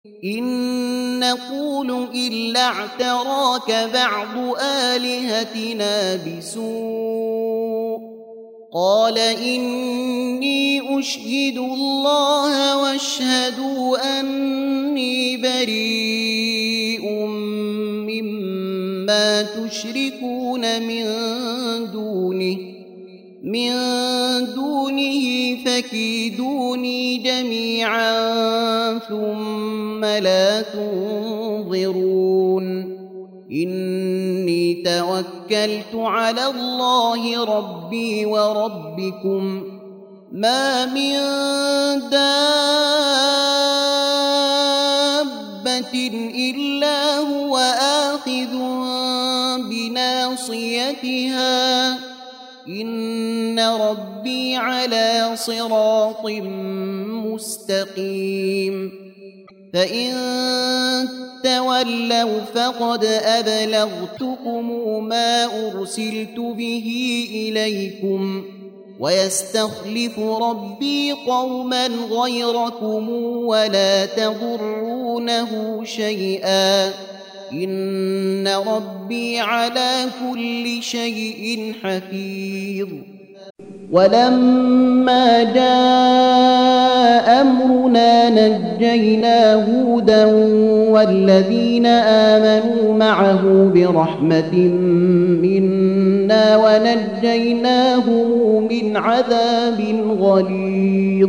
إن نقول إلا اعتراك بعض آلهتنا بسوء قال إني أشهد الله واشهدوا أني بريء مما تشركون من دونه فكيدوني جميعا ثم لا تنظرون إني توكلت على الله ربي وربكم ما من دابة إلا هو آخذ بناصيتها إن ربي على صراط مستقيم فإن تولوا فقد أبلغتكم ما أرسلت به إليكم ويستخلف ربي قوما غيركم ولا تضرونه شيئا إن ربي على كل شيء حفيظ ولما جاء أمرنا نجينا هودا والذين آمنوا معه برحمة منا ونجيناهم من عذاب غليظ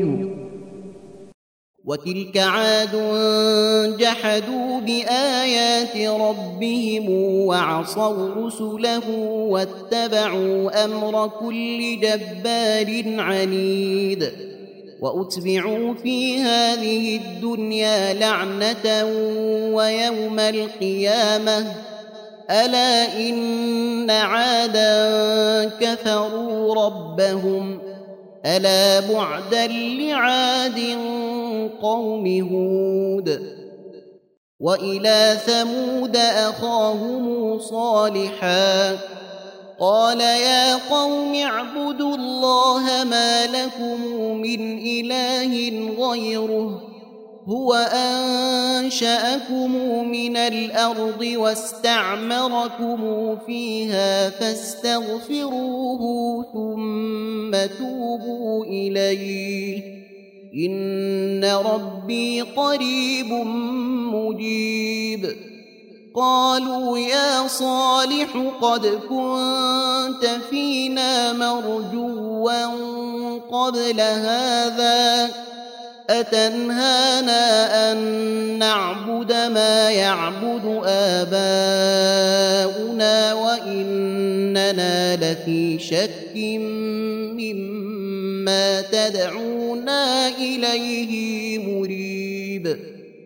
وتلك عاد جحدوا بآيات ربهم وعصوا رسله واتبعوا أمر كل جبار عنيد وأتبعوا في هذه الدنيا لعنة ويوم القيامة ألا إن عادا كفروا ربهم ألا بعدا لعاد قوم هود وإلى ثمود أخاهم صالحا قال يا قوم اعبدوا الله ما لكم من إله غيره هو أنشأكم من الأرض واستعمركم فيها فاستغفروه ثم توبوا إليه إن ربي قريب مجيب قالوا يا صالح قد كنت فينا مرجوا قبل هذا أتنهانا أن نعبد ما يعبد آباؤنا وإننا لفي شك مما تدعونا إليه مريب